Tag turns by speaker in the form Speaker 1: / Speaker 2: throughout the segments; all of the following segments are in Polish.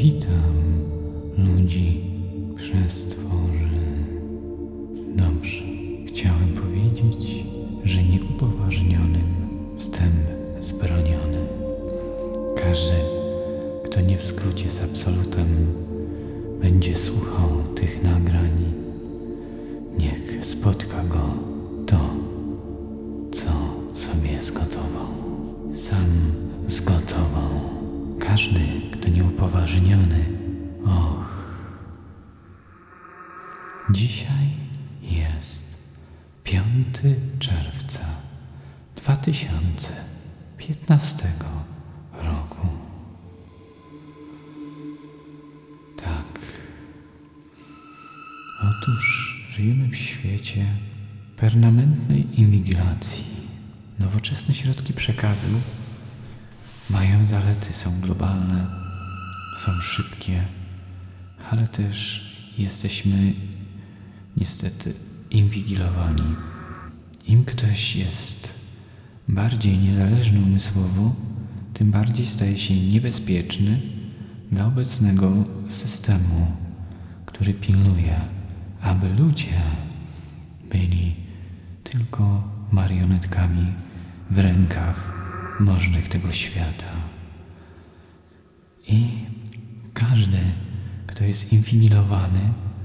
Speaker 1: Witam ludzi przestworzy. Dobrze, chciałem powiedzieć, że nieupoważnionym wstęp zbroniony. Każdy, kto nie w zgodzie z absolutem, będzie słuchał tych nagrań. Niech spotka go to, co sobie zgotował. Sam zgotował. Każdy, kto nieupoważniony, Dzisiaj jest 5 czerwca 2015 roku. Tak. Otóż żyjemy w świecie permanentnej inwigilacji. Nowoczesne środki przekazu mają zalety, są globalne, są szybkie, ale też jesteśmy niestety inwigilowani. Im ktoś jest bardziej niezależny umysłowo, tym bardziej staje się niebezpieczny dla obecnego systemu, który pilnuje, aby ludzie byli tylko marionetkami w rękach możnych tego świata. I każdy, kto jest inwigilowany,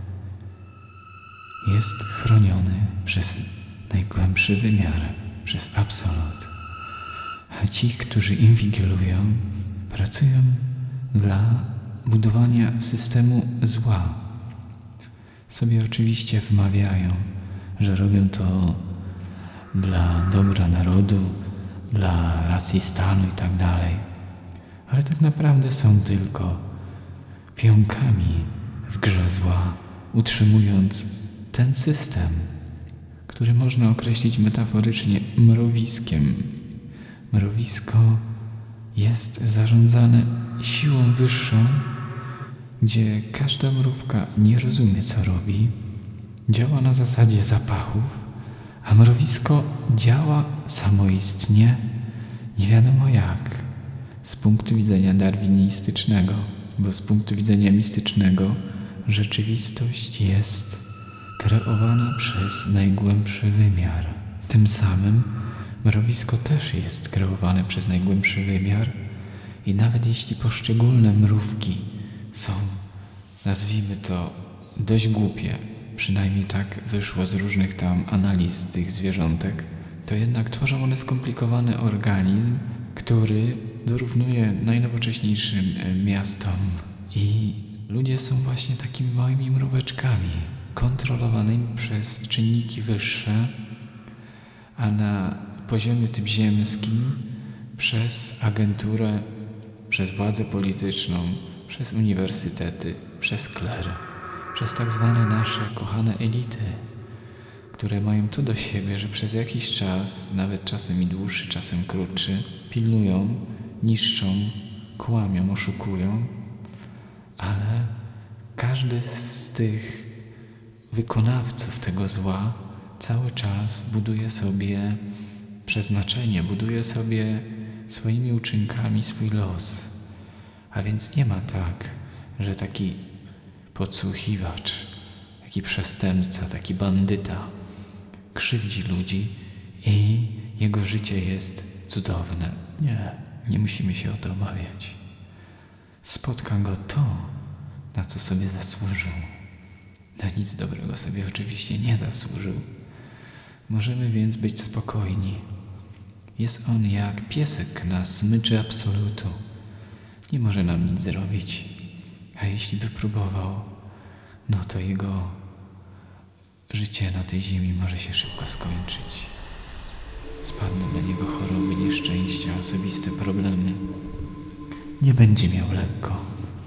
Speaker 1: jest chroniony przez najgłębszy wymiar, przez absolut. A ci, którzy inwigilują, pracują dla budowania systemu zła. Sobie oczywiście wmawiają, że robią to dla dobra narodu, dla racji stanu i tak dalej. Ale tak naprawdę są tylko pionkami w grze zła, utrzymując ten system, który można określić metaforycznie mrowiskiem. Mrowisko jest zarządzane siłą wyższą, gdzie każda mrówka nie rozumie, co robi, działa na zasadzie zapachów, a mrowisko działa samoistnie, nie wiadomo jak, z punktu widzenia darwinistycznego, bo z punktu widzenia mistycznego rzeczywistość jest kreowana przez najgłębszy wymiar. Tym samym mrowisko też jest kreowane przez najgłębszy wymiar i nawet jeśli poszczególne mrówki są, nazwijmy to, dość głupie, przynajmniej tak wyszło z różnych tam analiz tych zwierzątek, to jednak tworzą one skomplikowany organizm, który dorównuje najnowocześniejszym miastom. I ludzie są właśnie takimi małymi mróweczkami, kontrolowanymi przez czynniki wyższe, a na poziomie tym ziemskim przez agenturę, przez władzę polityczną, przez uniwersytety, przez kler, przez tak zwane nasze kochane elity, które mają to do siebie, że przez jakiś czas, nawet czasem i dłuższy, czasem krótszy, pilnują, niszczą, kłamią, oszukują, ale każdy z tych wykonawców tego zła cały czas buduje sobie przeznaczenie, buduje sobie swoimi uczynkami swój los. A więc nie ma tak, że taki podsłuchiwacz, taki przestępca, taki bandyta krzywdzi ludzi i jego życie jest cudowne. Nie musimy się o to obawiać. Spotka go to, na co sobie zasłużył. Na nic dobrego sobie oczywiście nie zasłużył. Możemy więc być spokojni. Jest on jak piesek na smyczy absolutu. Nie może nam nic zrobić. A jeśli by próbował, no to jego życie na tej ziemi może się szybko skończyć. Spadną na niego choroby, nieszczęścia, osobiste problemy. Nie będzie miał lekko.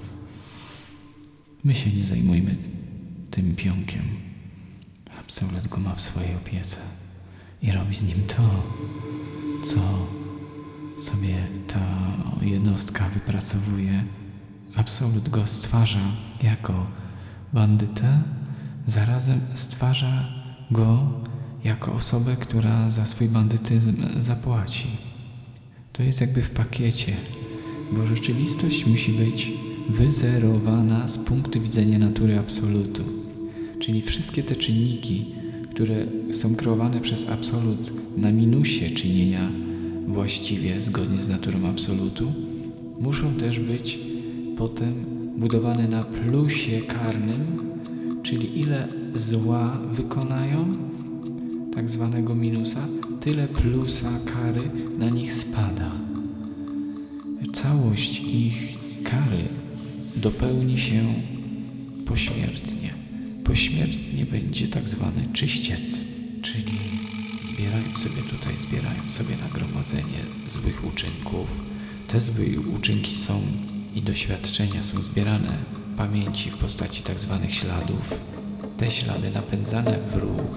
Speaker 1: My się nie zajmujmy tym pionkiem. Absolut go ma w swojej opiece i robi z nim to, co sobie ta jednostka wypracowuje. Absolut go stwarza jako bandytę, zarazem stwarza go jako osobę, która za swój bandytyzm zapłaci. To jest jakby w pakiecie, bo rzeczywistość musi być wyzerowana z punktu widzenia natury absolutu. Czyli wszystkie te czynniki, które są kreowane przez absolut na minusie czynienia właściwie zgodnie z naturą absolutu, muszą też być potem budowane na plusie karnym, czyli ile zła wykonają, tak zwanego minusa, tyle plusa kary na nich spada. Całość ich kary dopełni się pośmiertnie. Pośmiertnie będzie tak zwany czyściec, czyli zbierają sobie nagromadzenie złych uczynków. Te złe uczynki są i doświadczenia są zbierane w pamięci w postaci tak zwanych śladów. Te ślady napędzane w ruch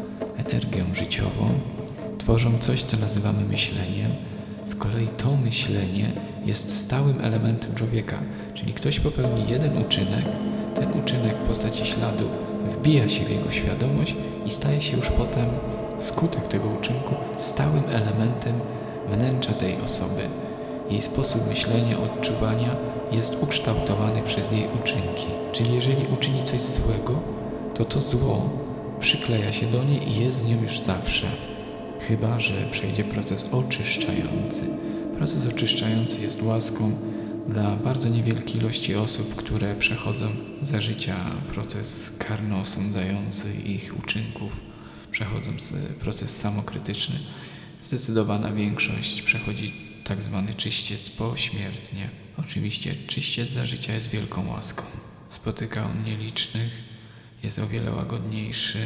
Speaker 1: energią życiową tworzą coś, co nazywamy myśleniem. Z kolei to myślenie jest stałym elementem człowieka, czyli ktoś popełni jeden uczynek, ten uczynek w postaci śladu wbija się w jego świadomość i staje się już potem skutek tego uczynku stałym elementem wnętrza tej osoby. Jej sposób myślenia, odczuwania jest ukształtowany przez jej uczynki. Czyli jeżeli uczyni coś złego, to to zło przykleja się do niej i jest z nią już zawsze. Chyba że przejdzie proces oczyszczający. Proces oczyszczający jest łaską dla bardzo niewielkiej ilości osób, które przechodzą za życia proces karno-osądzający ich uczynków, przechodzą proces samokrytyczny. Zdecydowana większość przechodzi tak zwany czyściec pośmiertnie. Oczywiście czyściec za życia jest wielką łaską. Spotyka on nielicznych, jest o wiele łagodniejszy.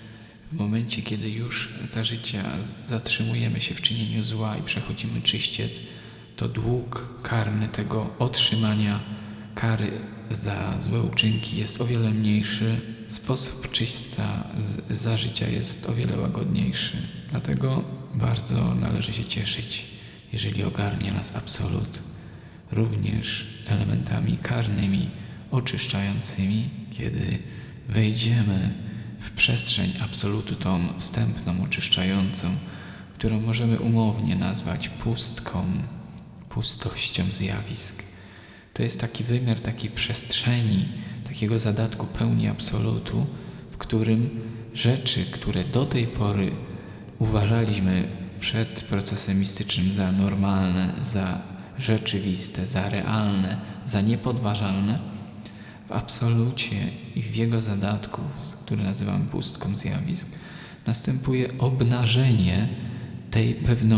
Speaker 1: W momencie, kiedy już za życia zatrzymujemy się w czynieniu zła i przechodzimy czyściec, to dług karny tego otrzymania kary za złe uczynki jest o wiele mniejszy. Sposób czyśćca za życia jest o wiele łagodniejszy. Dlatego bardzo należy się cieszyć, jeżeli ogarnie nas absolut, również elementami karnymi, oczyszczającymi, kiedy wejdziemy w przestrzeń absolutu, tą wstępną, oczyszczającą, którą możemy umownie nazwać pustką, pustością zjawisk. To jest taki wymiar takiej przestrzeni, takiego zadatku pełni absolutu, w którym rzeczy, które do tej pory uważaliśmy przed procesem mistycznym za normalne, za rzeczywiste, za realne, za niepodważalne, w absolucie i w jego zadatku, który nazywam pustką zjawisk, następuje obnażenie tej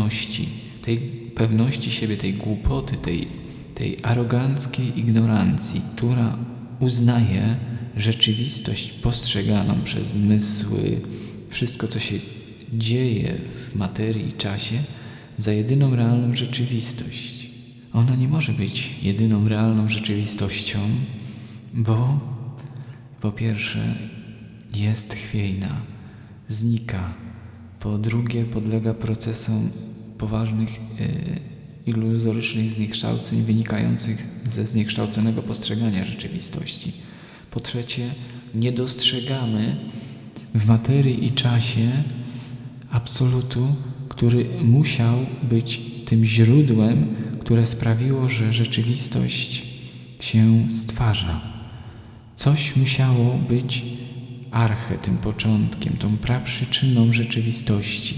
Speaker 1: pewności siebie, tej głupoty, tej aroganckiej ignorancji, która uznaje rzeczywistość postrzeganą przez zmysły, wszystko co się dzieje w materii i czasie, za jedyną realną rzeczywistość. Ona nie może być jedyną realną rzeczywistością, bo po pierwsze jest chwiejna, znika, po drugie podlega procesom poważnych iluzorycznych zniekształceń wynikających ze zniekształconego postrzegania rzeczywistości. Po trzecie, nie dostrzegamy w materii i czasie absolutu, który musiał być tym źródłem, które sprawiło, że rzeczywistość się stwarza. Coś musiało być tym początkiem, tą praprzyczyną rzeczywistości.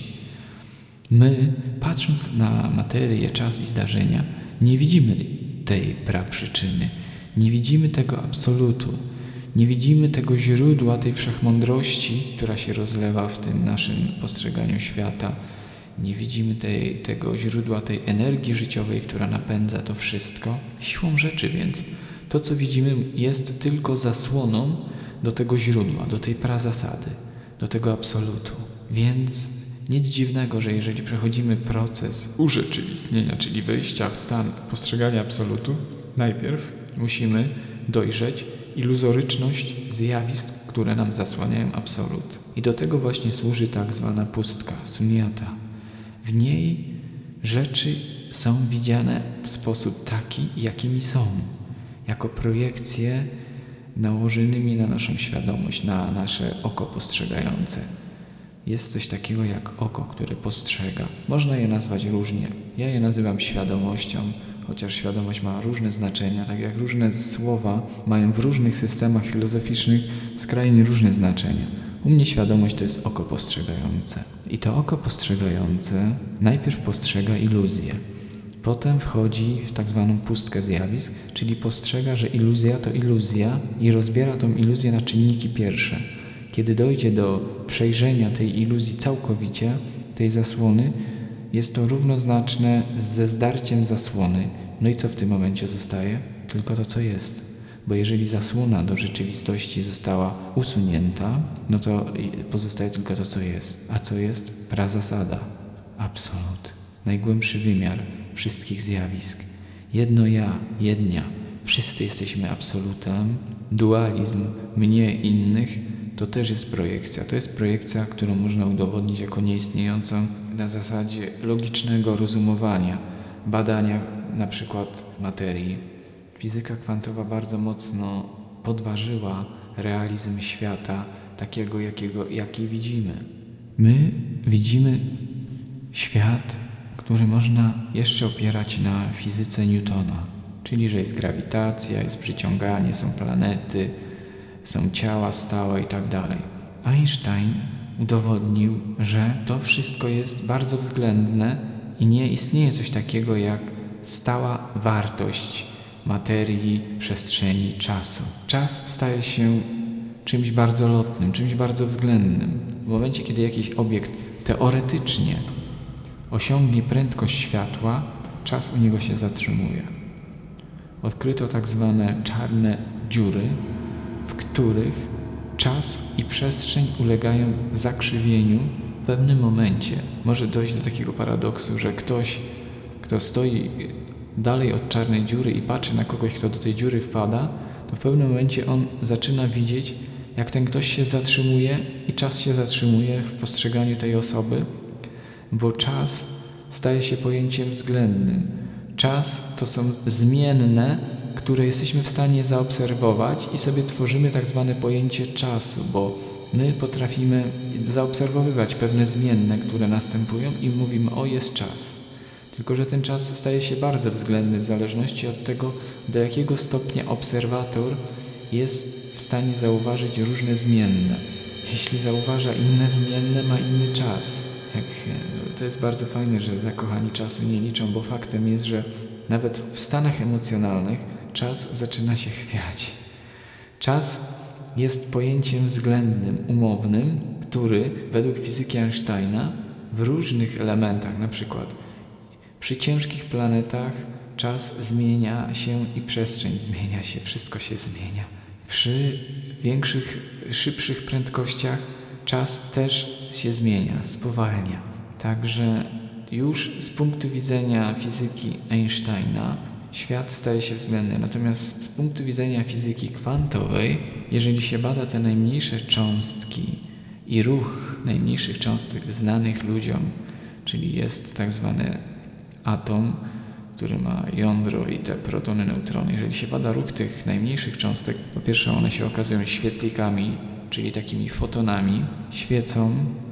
Speaker 1: My, patrząc na materię, czas i zdarzenia, nie widzimy tej praprzyczyny, nie widzimy tego absolutu, nie widzimy tego źródła tej wszechmądrości, która się rozlewa w tym naszym postrzeganiu świata. Nie widzimy tego źródła, tej energii życiowej, która napędza to wszystko. Siłą rzeczy więc to, co widzimy, jest tylko zasłoną do tego źródła, do tej prazasady, do tego absolutu. Więc nic dziwnego, że jeżeli przechodzimy proces urzeczywistnienia, czyli wejścia w stan postrzegania absolutu, najpierw musimy dojrzeć iluzoryczność zjawisk, które nam zasłaniają absolut. I do tego właśnie służy tak zwana pustka, sunyata. W niej rzeczy są widziane w sposób taki, jakimi są, jako projekcje nałożonymi na naszą świadomość, na nasze oko postrzegające. Jest coś takiego jak oko, które postrzega. Można je nazwać różnie. Ja je nazywam świadomością, chociaż świadomość ma różne znaczenia, tak jak różne słowa mają w różnych systemach filozoficznych skrajnie różne znaczenia. U mnie świadomość to jest oko postrzegające. I to oko postrzegające najpierw postrzega iluzję. Potem wchodzi w tak zwaną pustkę zjawisk, czyli postrzega, że iluzja to iluzja i rozbiera tą iluzję na czynniki pierwsze. Kiedy dojdzie do przejrzenia tej iluzji całkowicie, tej zasłony, jest to równoznaczne ze zdarciem zasłony. No i co w tym momencie zostaje? Tylko to, co jest. Bo jeżeli zasłona do rzeczywistości została usunięta, no to pozostaje tylko to, co jest. A co jest? Prazasada. Absolut. Najgłębszy wymiar wszystkich zjawisk. Jedno ja, jednia. Wszyscy jesteśmy absolutem. Dualizm mnie, innych to też jest projekcja. To jest projekcja, którą można udowodnić jako nieistniejącą na zasadzie logicznego rozumowania, badania na przykład materii. Fizyka kwantowa bardzo mocno podważyła realizm świata takiego, jaki widzimy. My widzimy świat, który można jeszcze opierać na fizyce Newtona, czyli że jest grawitacja, jest przyciąganie, są planety, są ciała stałe i tak dalej. Einstein udowodnił, że to wszystko jest bardzo względne i nie istnieje coś takiego jak stała wartość materii, przestrzeni, czasu. Czas staje się czymś bardzo lotnym, czymś bardzo względnym. W momencie, kiedy jakiś obiekt teoretycznie osiągnie prędkość światła, czas u niego się zatrzymuje. Odkryto tak zwane czarne dziury, w których czas i przestrzeń ulegają zakrzywieniu. W pewnym momencie może dojść do takiego paradoksu, że ktoś, kto stoi dalej od czarnej dziury i patrzy na kogoś, kto do tej dziury wpada, to w pewnym momencie on zaczyna widzieć, jak ten ktoś się zatrzymuje i czas się zatrzymuje w postrzeganiu tej osoby, bo czas staje się pojęciem względnym. Czas to są zmienne, które jesteśmy w stanie zaobserwować i sobie tworzymy tak zwane pojęcie czasu, bo my potrafimy zaobserwowywać pewne zmienne, które następują i mówimy, o, jest czas. Tylko że ten czas staje się bardzo względny w zależności od tego, do jakiego stopnia obserwator jest w stanie zauważyć różne zmienne. Jeśli zauważa inne zmienne, ma inny czas. To jest bardzo fajne, że zakochani czasu nie liczą, bo faktem jest, że nawet w stanach emocjonalnych czas zaczyna się chwiać. Czas jest pojęciem względnym, umownym, który według fizyki Einsteina w różnych elementach, na przykład przy ciężkich planetach czas zmienia się i przestrzeń zmienia się, wszystko się zmienia. Przy większych, szybszych prędkościach czas też się zmienia, spowalnia. Także już z punktu widzenia fizyki Einsteina świat staje się względny. Natomiast z punktu widzenia fizyki kwantowej, jeżeli się bada te najmniejsze cząstki i ruch najmniejszych cząstek znanych ludziom, czyli jest tak zwany atom, który ma jądro i te protony, neutrony. Jeżeli się bada ruch tych najmniejszych cząstek, po pierwsze one się okazują świetlikami, czyli takimi fotonami, świecą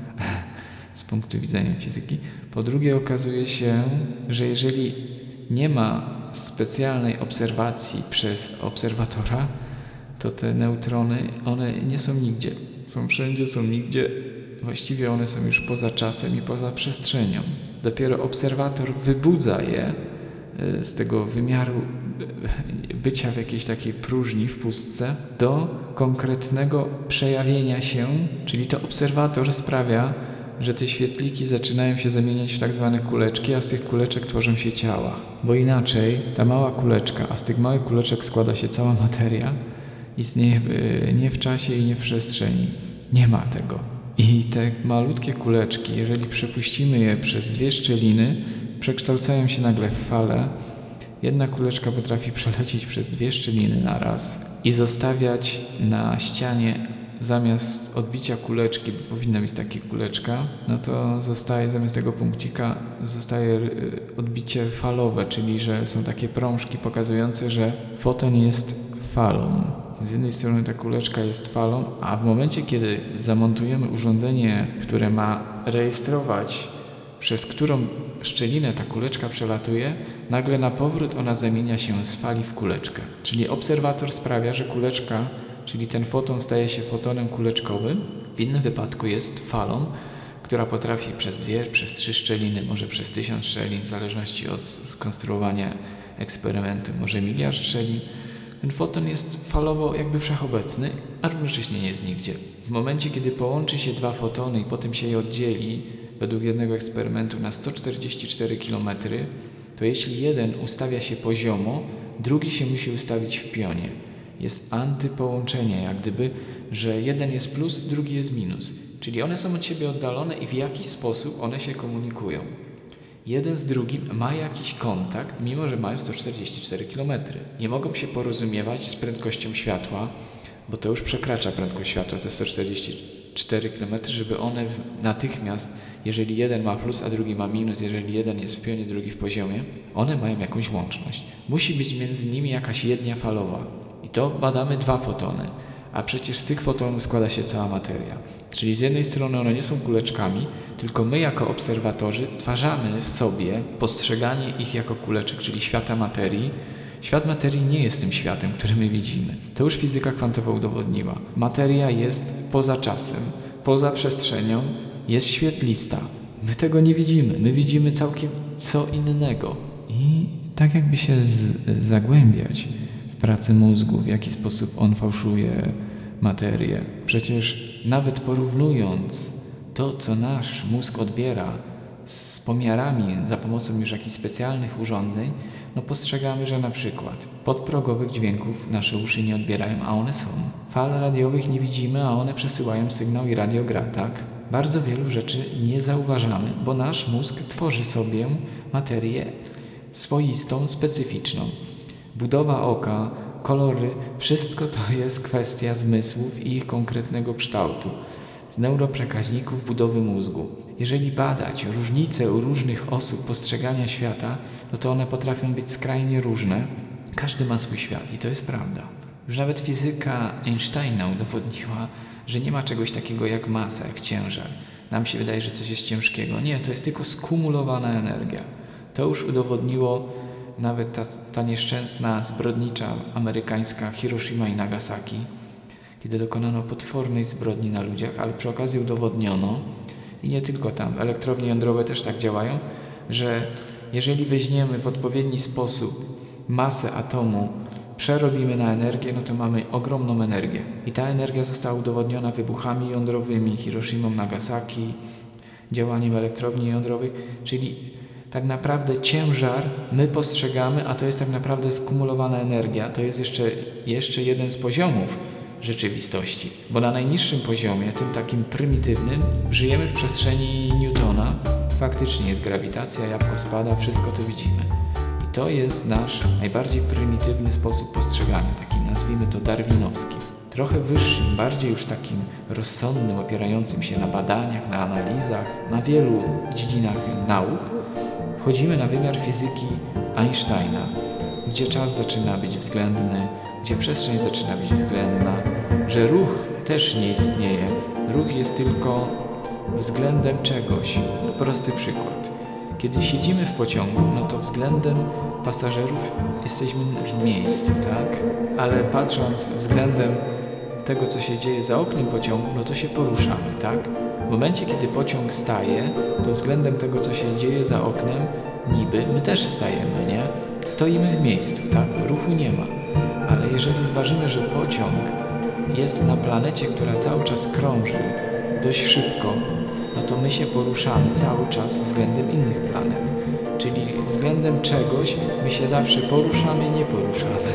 Speaker 1: z punktu widzenia fizyki. Po drugie okazuje się, że jeżeli nie ma specjalnej obserwacji przez obserwatora, to te neutrony, one nie są nigdzie. Są wszędzie, są nigdzie. Właściwie one są już poza czasem i poza przestrzenią. Dopiero obserwator wybudza je z tego wymiaru bycia w jakiejś takiej próżni, w pustce, do konkretnego przejawienia się, czyli to obserwator sprawia, że te świetliki zaczynają się zamieniać w tak zwane kuleczki, a z tych kuleczek tworzą się ciała. Bo inaczej ta mała kuleczka, a z tych małych kuleczek składa się cała materia, istnieje nie w czasie i nie w przestrzeni. Nie ma tego. I te malutkie kuleczki, jeżeli przepuścimy je przez dwie szczeliny, przekształcają się nagle w fale. Jedna kuleczka potrafi przelecieć przez dwie szczeliny naraz i zostawiać na ścianie zamiast odbicia kuleczki, bo powinna być taka kuleczka, no to zostaje zamiast tego punkcika zostaje odbicie falowe, czyli że są takie prążki pokazujące, że foton jest falą. Z jednej strony ta kuleczka jest falą, a w momencie, kiedy zamontujemy urządzenie, które ma rejestrować przez którą szczelinę ta kuleczka przelatuje, nagle na powrót ona zamienia się z fali w kuleczkę. Czyli obserwator sprawia, że kuleczka, czyli ten foton staje się fotonem kuleczkowym. W innym wypadku jest falą, która potrafi przez 2, przez 3 szczeliny, może przez 1000 szczelin, w zależności od skonstruowania eksperymentu, może 1 000 000 szczelin. Ten foton jest falowo jakby wszechobecny, a równocześnie nie jest nigdzie. W momencie, kiedy połączy się 2 fotony i potem się je oddzieli, według jednego eksperymentu na 144 km, to jeśli jeden ustawia się poziomo, drugi się musi ustawić w pionie. Jest antypołączenie, jak gdyby, że jeden jest plus, drugi jest minus. Czyli one są od siebie oddalone i w jakiś sposób one się komunikują. Jeden z drugim ma jakiś kontakt, mimo że mają 144 km. Nie mogą się porozumiewać z prędkością światła, bo to już przekracza prędkość światła, to 144 km, żeby one natychmiast, jeżeli jeden ma plus, a drugi ma minus, jeżeli jeden jest w pionie, drugi w poziomie, one mają jakąś łączność. Musi być między nimi jakaś jednia falowa. I to badamy 2 fotony, a przecież z tych fotonów składa się cała materia. Czyli z jednej strony one nie są kuleczkami, tylko my jako obserwatorzy stwarzamy w sobie postrzeganie ich jako kuleczek, czyli świata materii. Świat materii nie jest tym światem, który my widzimy. To już fizyka kwantowa udowodniła. Materia jest poza czasem, poza przestrzenią, jest świetlista. My tego nie widzimy. My widzimy całkiem co innego. I tak jakby się zagłębiać w pracy mózgu, w jaki sposób on fałszuje materię. Przecież nawet porównując to, co nasz mózg odbiera z pomiarami za pomocą już jakichś specjalnych urządzeń, postrzegamy, że na przykład podprogowych dźwięków nasze uszy nie odbierają, a one są. Fal radiowych nie widzimy, a one przesyłają sygnał i radio gra, tak? Bardzo wielu rzeczy nie zauważamy, bo nasz mózg tworzy sobie materię swoistą, specyficzną. Budowa oka, kolory, wszystko to jest kwestia zmysłów i ich konkretnego kształtu, z neuroprekaźników budowy mózgu. Jeżeli badać różnice u różnych osób postrzegania świata, to one potrafią być skrajnie różne. Każdy ma swój świat i to jest prawda. Już nawet fizyka Einsteina udowodniła, że nie ma czegoś takiego jak masa, jak ciężar. Nam się wydaje, że coś jest ciężkiego. Nie, to jest tylko skumulowana energia. To już udowodniło nawet ta nieszczęsna, zbrodnicza amerykańska Hiroshima i Nagasaki, kiedy dokonano potwornej zbrodni na ludziach, ale przy okazji udowodniono, i nie tylko tam, elektrownie jądrowe też tak działają, że jeżeli weźmiemy w odpowiedni sposób masę atomu, przerobimy na energię, to mamy ogromną energię. I ta energia została udowodniona wybuchami jądrowymi, Hiroshimą, Nagasaki, działaniem elektrowni jądrowych, czyli tak naprawdę ciężar my postrzegamy, a to jest tak naprawdę skumulowana energia. To jest jeszcze jeden z poziomów rzeczywistości, bo na najniższym poziomie, tym takim prymitywnym, żyjemy w przestrzeni Newtona. Faktycznie jest grawitacja, jabłko spada, wszystko to widzimy. I to jest nasz najbardziej prymitywny sposób postrzegania, taki nazwijmy to darwinowski. Trochę wyższym, bardziej już takim rozsądnym, opierającym się na badaniach, na analizach, na wielu dziedzinach nauk, wchodzimy na wymiar fizyki Einsteina, gdzie czas zaczyna być względny, gdzie przestrzeń zaczyna być względna, że ruch też nie istnieje. Ruch jest tylko względem czegoś. Prosty przykład. Kiedy siedzimy w pociągu, to względem pasażerów jesteśmy w miejscu, tak? Ale patrząc względem tego, co się dzieje za oknem pociągu, to się poruszamy, tak? W momencie, kiedy pociąg staje, to względem tego, co się dzieje za oknem, niby my też stajemy, nie? Stoimy w miejscu, tak? Ruchu nie ma. Ale jeżeli zważymy, że pociąg jest na planecie, która cały czas krąży dość szybko, to my się poruszamy cały czas względem innych planet. Czyli względem czegoś my się zawsze poruszamy, nie poruszamy.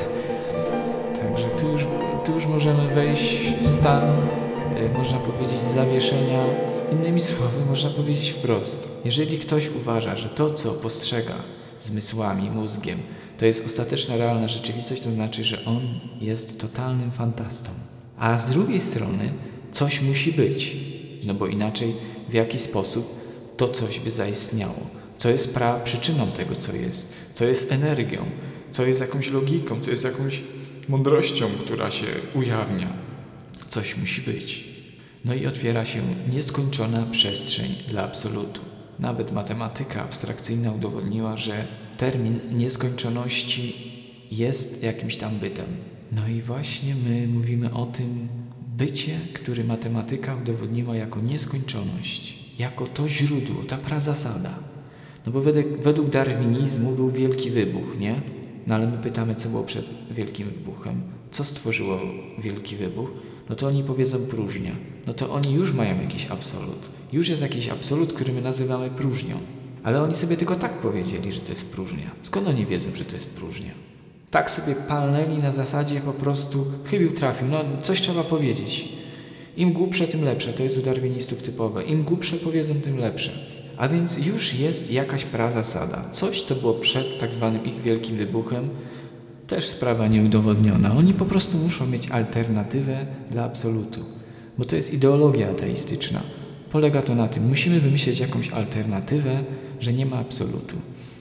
Speaker 1: Także tu już możemy wejść w stan, można powiedzieć, zawieszenia. Innymi słowy, można powiedzieć wprost. Jeżeli ktoś uważa, że to, co postrzega zmysłami, mózgiem, to jest ostateczna, realna rzeczywistość, to znaczy, że on jest totalnym fantastą. A z drugiej strony coś musi być, bo inaczej w jaki sposób to coś by zaistniało. Co jest przyczyną tego, co jest energią, co jest jakąś logiką, co jest jakąś mądrością, która się ujawnia. Coś musi być. I otwiera się nieskończona przestrzeń dla absolutu. Nawet matematyka abstrakcyjna udowodniła, że termin nieskończoności jest jakimś tam bytem. No i właśnie my mówimy o tym bycie, który matematyka udowodniła jako nieskończoność, jako to źródło, ta prazasada. No bo według darwinizmu był wielki wybuch, nie? No ale my pytamy, co było przed wielkim wybuchem? Co stworzyło wielki wybuch? No to oni powiedzą próżnia. No to oni już mają jakiś absolut. Już jest jakiś absolut, który my nazywamy próżnią. Ale oni sobie tylko tak powiedzieli, że to jest próżnia. Skąd oni wiedzą, że to jest próżnia? Tak sobie palnęli na zasadzie po prostu chybił trafił. No coś trzeba powiedzieć. Im głupsze, tym lepsze. To jest u darwinistów typowe. Im głupsze powiedzą, tym lepsze. A więc już jest jakaś prazasada. Coś, co było przed tak zwanym ich wielkim wybuchem, też sprawa nieudowodniona. Oni po prostu muszą mieć alternatywę dla absolutu. Bo to jest ideologia ateistyczna. Polega to na tym, musimy wymyślić jakąś alternatywę, że nie ma absolutu.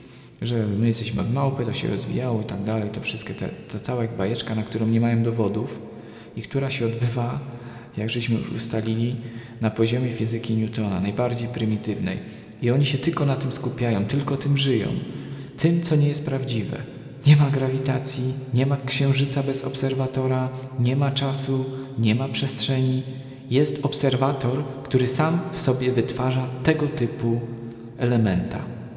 Speaker 1: Że my jesteśmy od małpy, to się rozwijało i tak dalej. To wszystkie ta cała bajeczka, na którą nie mają dowodów i która się odbywa, jak żeśmy już ustalili, na poziomie fizyki Newtona, najbardziej prymitywnej. I oni się tylko na tym skupiają, tylko tym żyją. Tym, co nie jest prawdziwe. Nie ma grawitacji, nie ma księżyca bez obserwatora, nie ma czasu, nie ma przestrzeni. Jest obserwator, który sam w sobie wytwarza tego typu elementa.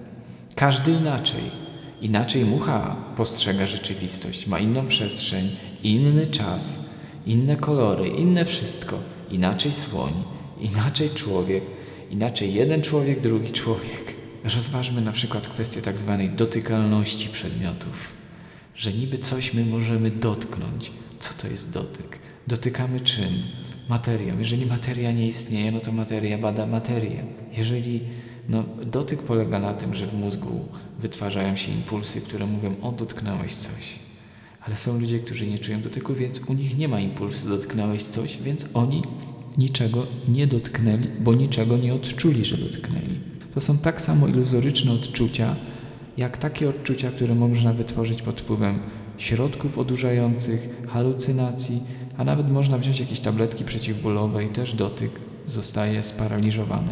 Speaker 1: Każdy inaczej. Inaczej mucha postrzega rzeczywistość, ma inną przestrzeń, inny czas, inne kolory, inne wszystko. Inaczej słoń, inaczej człowiek, inaczej jeden człowiek, drugi człowiek. Rozważmy na przykład kwestię tak zwanej dotykalności przedmiotów. Że niby coś my możemy dotknąć. Co to jest dotyk? Dotykamy czym? Materią. Jeżeli materia nie istnieje, no to materia bada materię. Jeżeli dotyk polega na tym, że w mózgu wytwarzają się impulsy, które mówią, o dotknąłeś coś. Ale są ludzie, którzy nie czują dotyku, więc u nich nie ma impulsu, dotknąłeś coś, więc oni niczego nie dotknęli, bo niczego nie odczuli, że dotknęli. To są tak samo iluzoryczne odczucia, jak takie odczucia, które można wytworzyć pod wpływem środków odurzających, halucynacji, a nawet można wziąć jakieś tabletki przeciwbólowe i też dotyk zostaje sparaliżowany.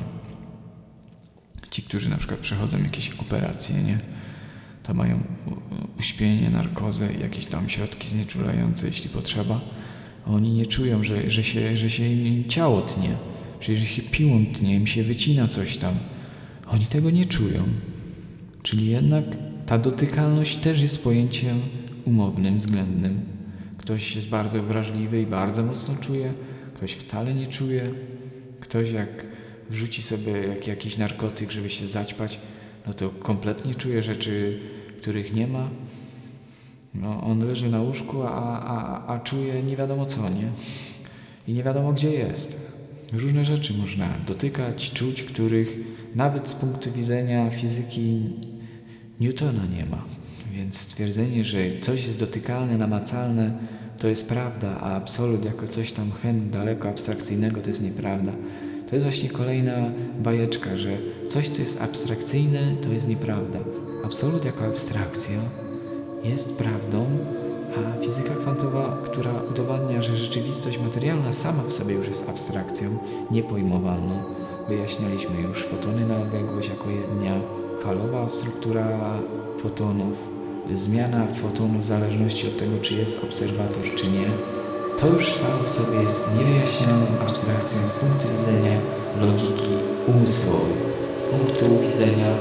Speaker 1: Ci, którzy na przykład przechodzą jakieś operacje, nie? To mają uśpienie, narkozę i jakieś tam środki znieczulające, jeśli potrzeba. Oni nie czują, że się im ciało tnie. Przecież się piłą tnie, im się wycina coś tam. Oni tego nie czują. Czyli jednak ta dotykalność też jest pojęciem umownym, względnym. Ktoś jest bardzo wrażliwy i bardzo mocno czuje, ktoś wcale nie czuje. Ktoś jak wrzuci sobie jakiś narkotyk, żeby się zaćpać, no to kompletnie czuje rzeczy, których nie ma. No, on leży na łóżku, a czuje nie wiadomo co, nie? I nie wiadomo gdzie jest. Różne rzeczy można dotykać, czuć, których nawet z punktu widzenia fizyki Newtona nie ma. Więc stwierdzenie, że coś jest dotykalne, namacalne, to jest prawda, a absolut jako coś tam daleko abstrakcyjnego to jest nieprawda. To jest właśnie kolejna bajeczka, że coś, co jest abstrakcyjne, to jest nieprawda. Absolut jako abstrakcja jest prawdą, a fizyka kwantowa, która udowadnia, że rzeczywistość materialna sama w sobie już jest abstrakcją niepojmowalną. Wyjaśnialiśmy już fotony na odległość jako jednia, falowa struktura fotonów, zmiana fotonu w zależności od tego, czy jest obserwator, czy nie. To już samo w sobie jest niewyjaśnioną abstrakcją z punktu widzenia logiki umysłowej, z punktu widzenia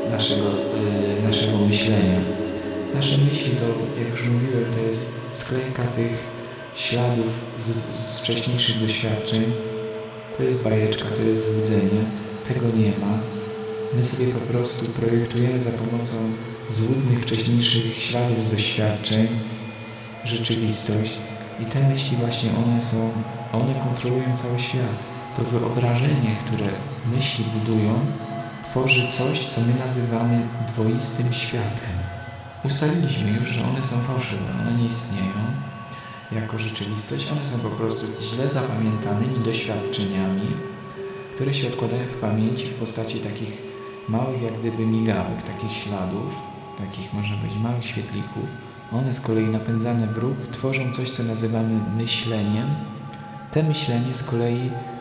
Speaker 1: naszego myślenia. Nasze myśli to, jak już mówiłem, to jest sklejka tych śladów z wcześniejszych doświadczeń. To jest bajeczka, to jest złudzenie. Tego nie ma. My sobie po prostu projektujemy za pomocą złudnych wcześniejszych śladów z doświadczeń rzeczywistość. I te myśli właśnie one kontrolują cały świat. To wyobrażenie, które myśli budują, tworzy coś, co my nazywamy dwoistym światem. Ustaliliśmy już, że one są fałszywe, one nie istnieją jako rzeczywistość, one są po prostu źle zapamiętanymi doświadczeniami, które się odkładają w pamięci w postaci takich małych jak gdyby migałek, takich śladów, takich można powiedzieć małych świetlików. One z kolei napędzane w ruch tworzą coś, co nazywamy myśleniem. Te myślenie z kolei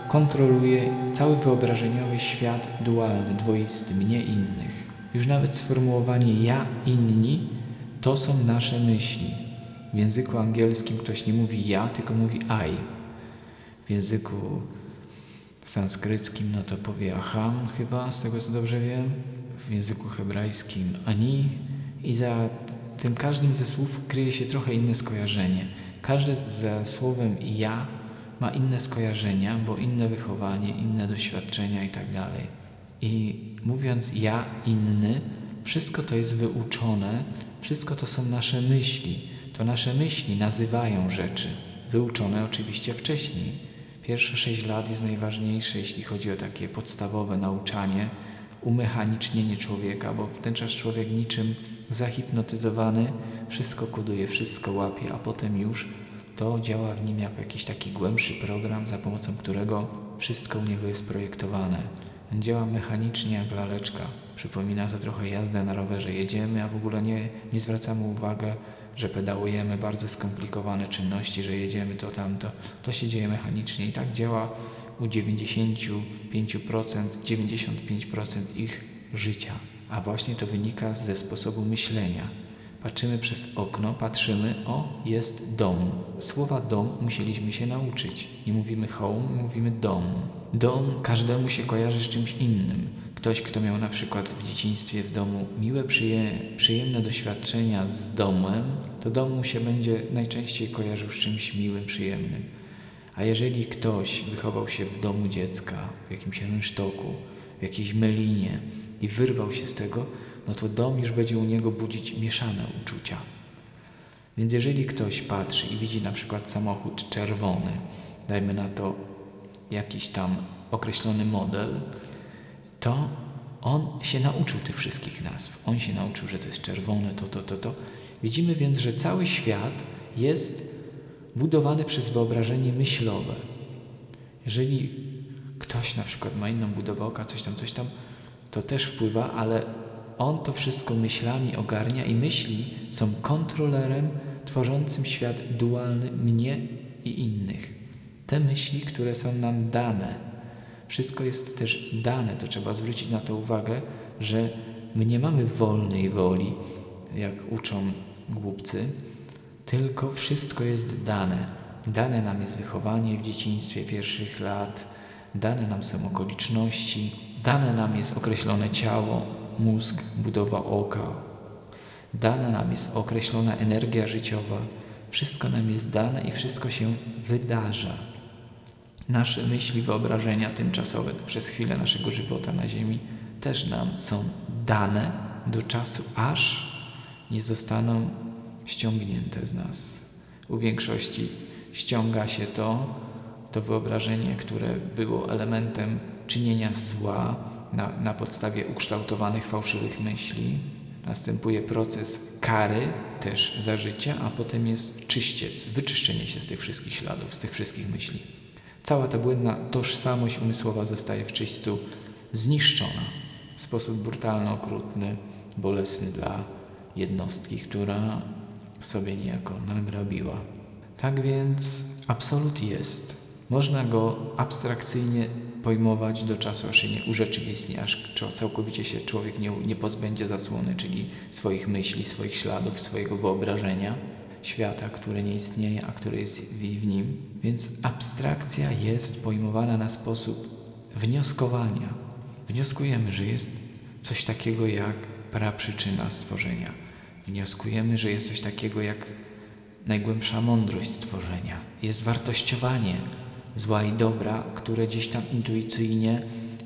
Speaker 1: kontroluje cały wyobrażeniowy świat dualny, dwoisty, mnie innych. Już nawet sformułowanie ja, inni to są nasze myśli. W języku angielskim ktoś nie mówi ja, tylko mówi I. W języku sanskryckim no to powie aham chyba, z tego co dobrze wiem. W języku hebrajskim ani. I za tym każdym ze słów kryje się trochę inne skojarzenie. Każde ze słowem ja ma inne skojarzenia, bo inne wychowanie, inne doświadczenia i tak dalej. I mówiąc ja, inny, wszystko to jest wyuczone, wszystko to są nasze myśli. To nasze myśli nazywają rzeczy, wyuczone oczywiście wcześniej. Pierwsze 6 lat jest najważniejsze, jeśli chodzi o takie podstawowe nauczanie, umechanicznienie człowieka, bo w ten czas człowiek niczym zahipnotyzowany wszystko koduje, wszystko łapie, a potem już to działa w nim jako jakiś taki głębszy program, za pomocą którego wszystko u niego jest projektowane. On działa mechanicznie jak laleczka. Przypomina to trochę jazdę na rowerze. Jedziemy, a w ogóle nie zwracamy uwagi, że pedałujemy bardzo skomplikowane czynności, że jedziemy to tamto. To się dzieje mechanicznie i tak działa u 95%, 95% ich życia. A właśnie to wynika ze sposobu myślenia. Patrzymy przez okno, patrzymy, o, jest dom. Słowa dom musieliśmy się nauczyć. Nie mówimy home, mówimy dom. Dom każdemu się kojarzy z czymś innym. Ktoś, kto miał na przykład w dzieciństwie w domu miłe, przyjemne doświadczenia z domem, to dom mu się będzie najczęściej kojarzył z czymś miłym, przyjemnym. A jeżeli ktoś wychował się w domu dziecka, w jakimś rynsztoku, w jakiejś melinie i wyrwał się z tego, no to dom już będzie u niego budzić mieszane uczucia. Więc jeżeli ktoś patrzy i widzi na przykład samochód czerwony, dajmy na to jakiś tam określony model, to on się nauczył tych wszystkich nazw. On się nauczył, że to jest czerwone, to. Widzimy więc, że cały świat jest budowany przez wyobrażenie myślowe. Jeżeli ktoś na przykład ma inną budowę oka, coś tam, to też wpływa, ale on to wszystko myślami ogarnia i myśli są kontrolerem tworzącym świat dualny mnie i innych. Te myśli, które są nam dane, wszystko jest też dane, to trzeba zwrócić na to uwagę, że my nie mamy wolnej woli, jak uczą głupcy, tylko wszystko jest dane. Dane nam jest wychowanie w dzieciństwie pierwszych lat, dane nam są okoliczności, dane nam jest określone ciało, mózg, budowa oka, dana nam jest określona energia życiowa. Wszystko nam jest dane i wszystko się wydarza. Nasze myśli, wyobrażenia tymczasowe przez chwilę naszego żywota na ziemi też nam są dane do czasu, aż nie zostaną ściągnięte z nas. U większości ściąga się to wyobrażenie, które było elementem czynienia zła na podstawie ukształtowanych fałszywych myśli. Następuje proces kary też za życia, a potem jest czyściec, wyczyszczenie się z tych wszystkich śladów, z tych wszystkich myśli. Cała ta błędna tożsamość umysłowa zostaje w czyściu zniszczona w sposób brutalny, okrutny, bolesny dla jednostki, która sobie niejako nagrabiła. Tak więc absolut jest. Można go abstrakcyjnie pojmować do czasu, aż się nie urzeczywistni, aż całkowicie się człowiek nie pozbędzie zasłony, czyli swoich myśli, swoich śladów, swojego wyobrażenia, świata, który nie istnieje, a który jest w nim. Więc abstrakcja jest pojmowana na sposób wnioskowania. Wnioskujemy, że jest coś takiego jak praprzyczyna stworzenia. Wnioskujemy, że jest coś takiego jak najgłębsza mądrość stworzenia. Jest wartościowanie zła i dobra, które gdzieś tam intuicyjnie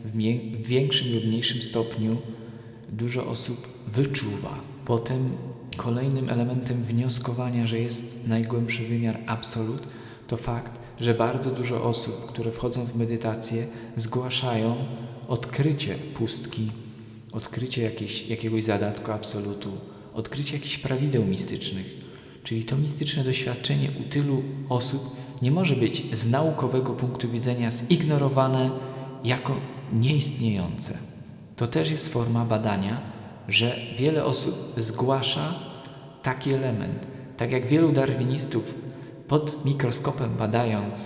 Speaker 1: w większym lub mniejszym stopniu dużo osób wyczuwa. Potem kolejnym elementem wnioskowania, że jest najgłębszy wymiar absolut, to fakt, że bardzo dużo osób, które wchodzą w medytację, zgłaszają odkrycie pustki, odkrycie jakiegoś zadatku absolutu, odkrycie jakichś prawideł mistycznych. Czyli to mistyczne doświadczenie u tylu osób nie może być z naukowego punktu widzenia zignorowane jako nieistniejące. To też jest forma badania, że wiele osób zgłasza taki element. Tak jak wielu darwinistów pod mikroskopem badając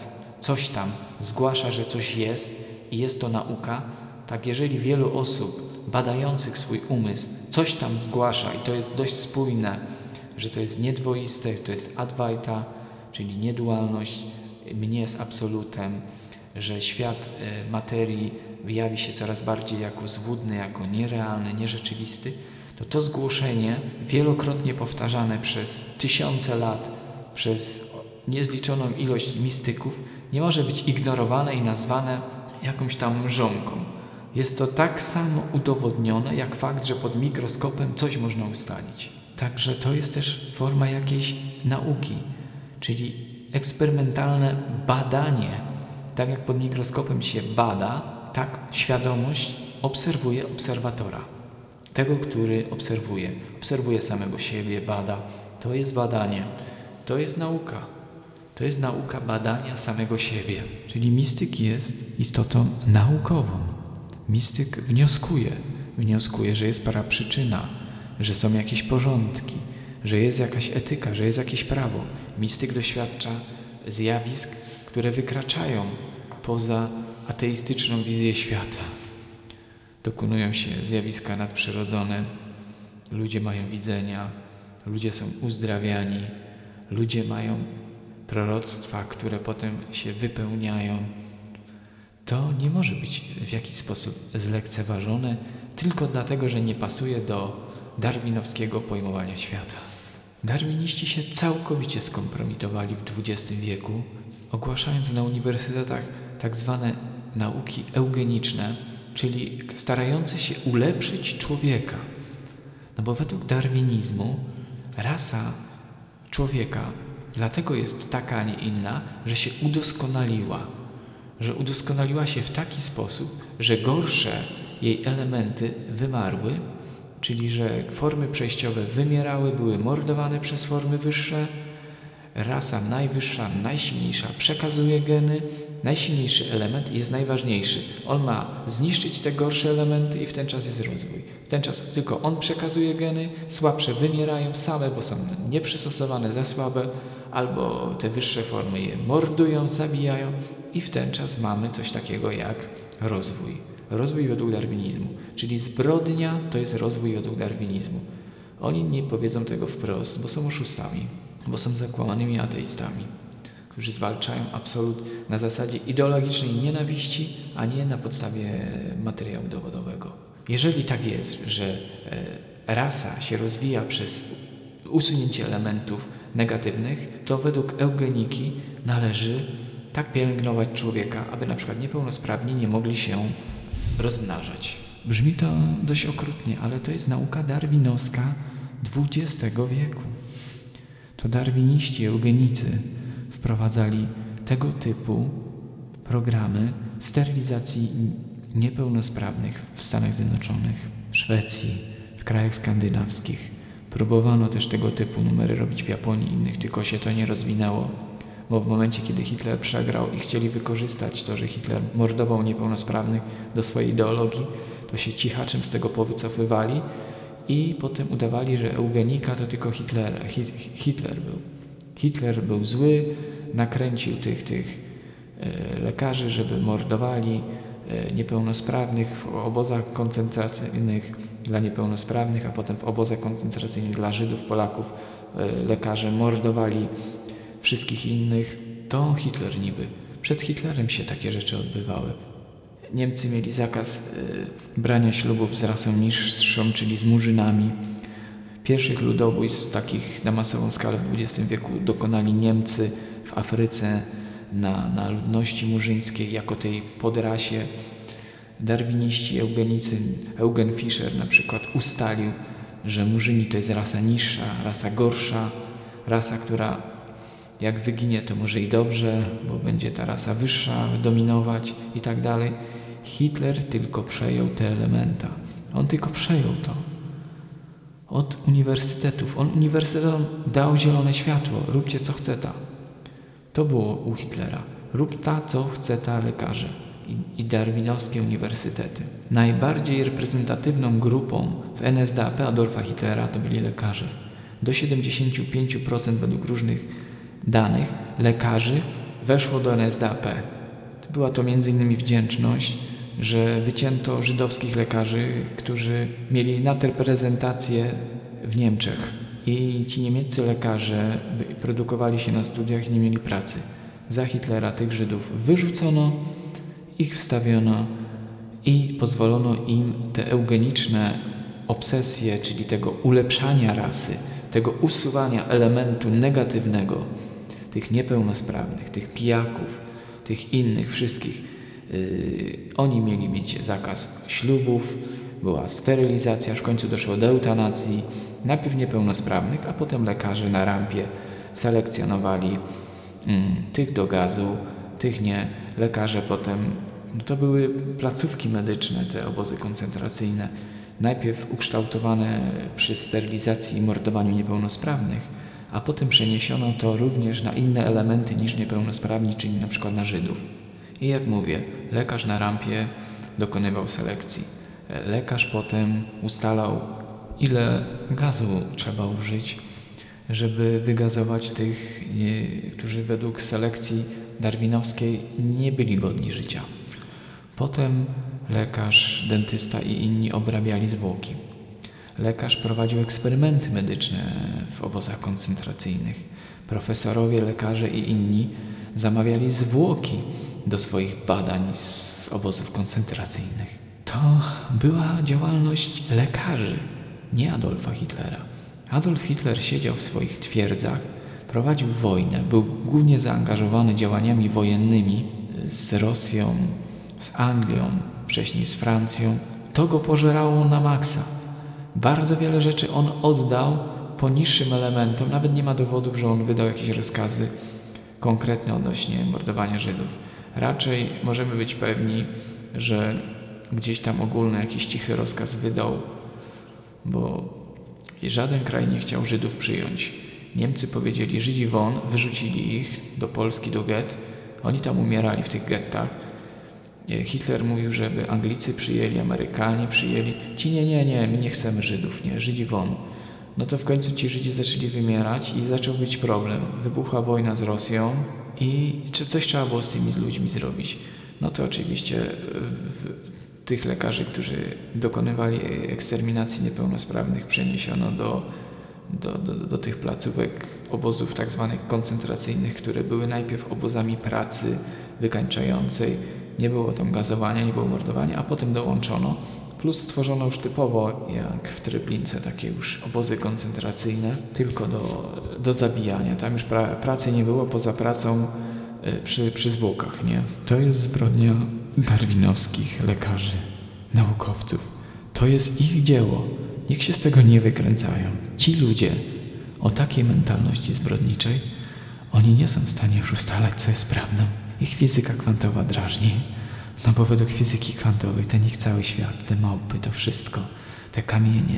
Speaker 1: coś tam zgłasza, że coś jest i jest to nauka, tak jeżeli wielu osób badających swój umysł coś tam zgłasza i to jest dość spójne, że to jest niedwoiste, to jest advaita, czyli niedualność, mnie jest absolutem, że świat materii jawi się coraz bardziej jako złudny, jako nierealny, nierzeczywisty, to zgłoszenie wielokrotnie powtarzane przez tysiące lat, przez niezliczoną ilość mistyków nie może być ignorowane i nazwane jakąś tam mrzonką. Jest to tak samo udowodnione, jak fakt, że pod mikroskopem coś można ustalić. Także to jest też forma jakiejś nauki, czyli eksperymentalne badanie. Tak jak pod mikroskopem się bada, tak świadomość obserwuje obserwatora. Tego, który obserwuje. Obserwuje samego siebie, bada. To jest badanie. To jest nauka. To jest nauka badania samego siebie. Czyli mistyk jest istotą naukową. Mistyk wnioskuje, że jest paraprzyczyna, że są jakieś porządki, że jest jakaś etyka, że jest jakieś prawo. Mistyk doświadcza zjawisk, które wykraczają poza ateistyczną wizję świata. Dokonują się zjawiska nadprzyrodzone, ludzie mają widzenia, ludzie są uzdrawiani, ludzie mają proroctwa, które potem się wypełniają. To nie może być w jakiś sposób zlekceważone tylko dlatego, że nie pasuje do darwinowskiego pojmowania świata. Darwiniści się całkowicie skompromitowali w XX wieku, ogłaszając na uniwersytetach tak zwane nauki eugeniczne, czyli starające się ulepszyć człowieka. No bo według darwinizmu rasa człowieka dlatego jest taka, a nie inna, że się udoskonaliła. Że udoskonaliła się w taki sposób, że gorsze jej elementy wymarły, czyli że formy przejściowe wymierały, były mordowane przez formy wyższe. Rasa najwyższa, najsilniejsza przekazuje geny. Najsilniejszy element jest najważniejszy. On ma zniszczyć te gorsze elementy i w ten czas jest rozwój. W ten czas tylko on przekazuje geny, słabsze wymierają same, bo są nieprzystosowane, za słabe, albo te wyższe formy je mordują, zabijają i w ten czas mamy coś takiego jak rozwój. Rozwój według darwinizmu, czyli zbrodnia to jest rozwój według darwinizmu. Oni nie powiedzą tego wprost, bo są oszustami, bo są zakłamanymi ateistami, którzy zwalczają absolut na zasadzie ideologicznej nienawiści, a nie na podstawie materiału dowodowego. Jeżeli tak jest, że rasa się rozwija przez usunięcie elementów negatywnych, to według eugeniki należy tak pielęgnować człowieka, aby na przykład niepełnosprawni nie mogli się rozmnażać. Brzmi to dość okrutnie, ale to jest nauka darwinowska XX wieku. To darwiniści, eugenicy wprowadzali tego typu programy sterylizacji niepełnosprawnych w Stanach Zjednoczonych, w Szwecji, w krajach skandynawskich. Próbowano też tego typu numery robić w Japonii i innych, tylko się to nie rozwinęło, bo w momencie, kiedy Hitler przegrał i chcieli wykorzystać to, że Hitler mordował niepełnosprawnych do swojej ideologii, to się cichaczem z tego powycofywali i potem udawali, że eugenika to tylko Hitler był. Hitler był zły, nakręcił tych lekarzy, żeby mordowali niepełnosprawnych w obozach koncentracyjnych dla niepełnosprawnych, a potem w obozach koncentracyjnych dla Żydów, Polaków lekarze mordowali wszystkich innych. To Hitler niby. Przed Hitlerem się takie rzeczy odbywały. Niemcy mieli zakaz brania ślubów z rasą niższą, czyli z murzynami. Pierwszych ludobójstw takich na masową skalę w XX wieku dokonali Niemcy w Afryce na ludności murzyńskiej jako tej podrasie. Darwiniści, eugenicy, Eugen Fischer na przykład ustalił, że murzyni to jest rasa niższa, rasa gorsza, rasa, która jak wyginie, to może i dobrze, bo będzie ta rasa wyższa dominować i tak dalej. Hitler tylko przejął te elementa. On tylko przejął to od uniwersytetów. On uniwersytetom dał zielone światło. Róbcie co chce ta. To było u Hitlera. Rób ta, co chce ta lekarze i darwinowskie uniwersytety. Najbardziej reprezentatywną grupą w NSDAP Adolfa Hitlera to byli lekarze. Do 75% według różnych danych lekarzy weszło do NSDAP. Była to m.in. wdzięczność, że wycięto żydowskich lekarzy, którzy mieli nadreprezentację w Niemczech. I ci niemieccy lekarze produkowali się na studiach i nie mieli pracy. Za Hitlera tych Żydów wyrzucono, ich wstawiono i pozwolono im te eugeniczne obsesje, czyli tego ulepszania rasy, tego usuwania elementu negatywnego, tych niepełnosprawnych, tych pijaków, tych innych wszystkich. Oni mieli mieć zakaz ślubów, była sterylizacja, aż w końcu doszło do eutanazji, najpierw niepełnosprawnych, a potem lekarze na rampie selekcjonowali tych do gazu, tych nie. Lekarze potem, to były placówki medyczne, te obozy koncentracyjne, najpierw ukształtowane przy sterylizacji i mordowaniu niepełnosprawnych, a potem przeniesiono to również na inne elementy niż niepełnosprawni, czyli na przykład na Żydów. I jak mówię, lekarz na rampie dokonywał selekcji. Lekarz potem ustalał, ile gazu trzeba użyć, żeby wygazować tych, którzy według selekcji darwinowskiej nie byli godni życia. Potem lekarz, dentysta i inni obrabiali zwłoki. Lekarz prowadził eksperymenty medyczne w obozach koncentracyjnych. Profesorowie, lekarze i inni zamawiali zwłoki do swoich badań z obozów koncentracyjnych. To była działalność lekarzy, nie Adolfa Hitlera. Adolf Hitler siedział w swoich twierdzach, prowadził wojnę, był głównie zaangażowany działaniami wojennymi z Rosją, z Anglią, wcześniej z Francją. To go pożerało na maksa. Bardzo wiele rzeczy on oddał po niższym elementom, nawet nie ma dowodów, że on wydał jakieś rozkazy konkretne odnośnie mordowania Żydów. Raczej możemy być pewni, że gdzieś tam ogólny jakiś cichy rozkaz wydał, bo żaden kraj nie chciał Żydów przyjąć. Niemcy powiedzieli Żydzi won, wyrzucili ich do Polski, do gett. Oni tam umierali w tych gettach. Hitler mówił, żeby Anglicy przyjęli, Amerykanie przyjęli. Ci nie, my nie chcemy Żydów, nie, Żydzi won. No to w końcu ci Żydzi zaczęli wymierać i zaczął być problem. Wybuchła wojna z Rosją i coś trzeba było z tymi ludźmi zrobić. No to oczywiście tych lekarzy, którzy dokonywali eksterminacji niepełnosprawnych, przeniesiono do tych placówek obozów tak zwanych koncentracyjnych, które były najpierw obozami pracy wykańczającej. Nie było tam gazowania, nie było mordowania, a potem dołączono. Plus stworzono już typowo, jak w Treblince, takie już obozy koncentracyjne, tylko do zabijania. Tam już pracy nie było poza pracą przy zwłokach, nie? To jest zbrodnia darwinowskich lekarzy, naukowców. To jest ich dzieło. Niech się z tego nie wykręcają. Ci ludzie o takiej mentalności zbrodniczej, oni nie są w stanie już ustalać, co jest prawdą. Ich fizyka kwantowa drażni. No bo według fizyki kwantowej ten ich cały świat, te małpy, to wszystko, te kamienie,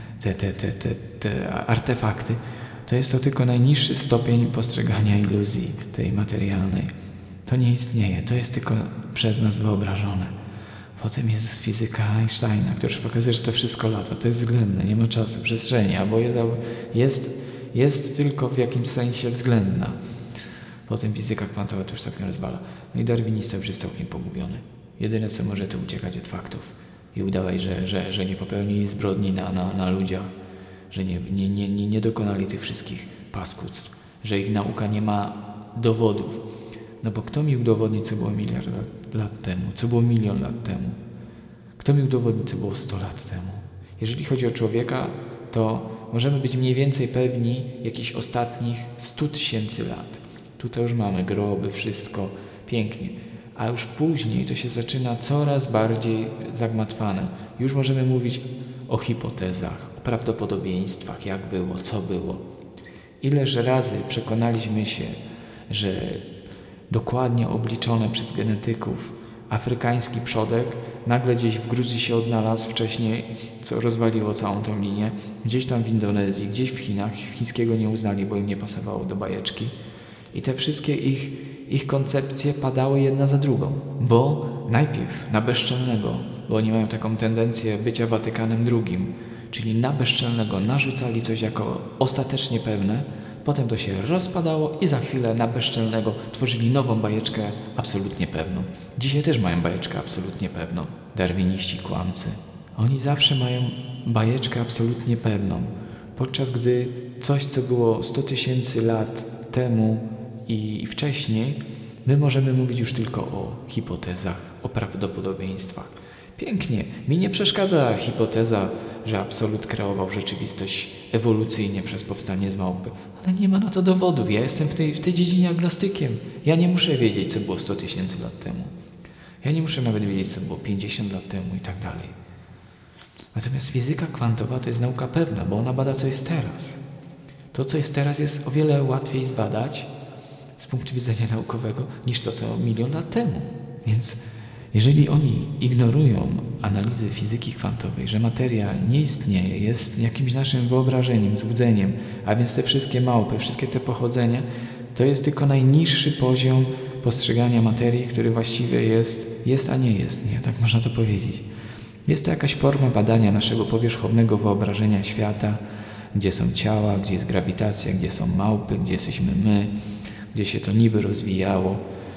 Speaker 1: te artefakty, to jest to tylko najniższy stopień postrzegania iluzji tej materialnej. To nie istnieje, to jest tylko przez nas wyobrażone. Potem jest fizyka Einsteina, która pokazuje, że to wszystko lata, to jest względne, nie ma czasu, przestrzeni, albo jest tylko w jakimś sensie względna. Potem fizyka kwantowa to już całkiem rozwala. No i darwinista już jest całkiem pogubiony. Jedyne co może to uciekać od faktów i udawać, że nie popełnili zbrodni na ludziach, że nie dokonali tych wszystkich paskudstw, że ich nauka nie ma dowodów. No bo kto mi udowodni, co było miliard lat temu, co było milion lat temu? Kto mi udowodni, co było 100 lat temu? Jeżeli chodzi o człowieka, to możemy być mniej więcej pewni jakichś ostatnich 100 000 lat. Tutaj już mamy groby, wszystko pięknie. A już później to się zaczyna coraz bardziej zagmatwane. Już możemy mówić o hipotezach, o prawdopodobieństwach, jak było, co było. Ileż razy przekonaliśmy się, że dokładnie obliczone przez genetyków afrykański przodek nagle gdzieś w Gruzji się odnalazł wcześniej, co rozwaliło całą tą linię. Gdzieś tam w Indonezji, gdzieś w Chinach. Chińskiego nie uznali, bo im nie pasowało do bajeczki. I te wszystkie ich koncepcje padały jedna za drugą, bo najpierw na bezczelnego, bo oni mają taką tendencję bycia Watykanem II, czyli na bezczelnego narzucali coś jako ostatecznie pewne, Potem to się rozpadało i za chwilę na bezczelnego tworzyli nową bajeczkę absolutnie pewną. Dzisiaj też mają bajeczkę absolutnie pewną. Darwiniści kłamcy. Oni zawsze mają bajeczkę absolutnie pewną. Podczas gdy coś, co było 100 000 lat temu i wcześniej, my możemy mówić już tylko o hipotezach, o prawdopodobieństwach. Pięknie. Mi nie przeszkadza hipoteza, że absolut kreował rzeczywistość ewolucyjnie przez powstanie z małpy. Ale nie ma na to dowodów. Ja jestem w tej dziedzinie agnostykiem. Ja nie muszę wiedzieć, co było 100 000 lat temu. Ja nie muszę nawet wiedzieć, co było 50 lat temu i tak dalej. Natomiast fizyka kwantowa to jest nauka pewna, bo ona bada, co jest teraz. To, co jest teraz, jest o wiele łatwiej zbadać z punktu widzenia naukowego, niż to, co 1 000 000 lat temu. Więc jeżeli oni ignorują analizy fizyki kwantowej, że materia nie istnieje, jest jakimś naszym wyobrażeniem, złudzeniem, a więc te wszystkie małpy, wszystkie te pochodzenia, to jest tylko najniższy poziom postrzegania materii, który właściwie jest, a nie jest, nie? Tak można to powiedzieć. Jest to jakaś forma badania naszego powierzchownego wyobrażenia świata, gdzie są ciała, gdzie jest grawitacja, gdzie są małpy, gdzie jesteśmy my, gdzie się to niby rozwijało.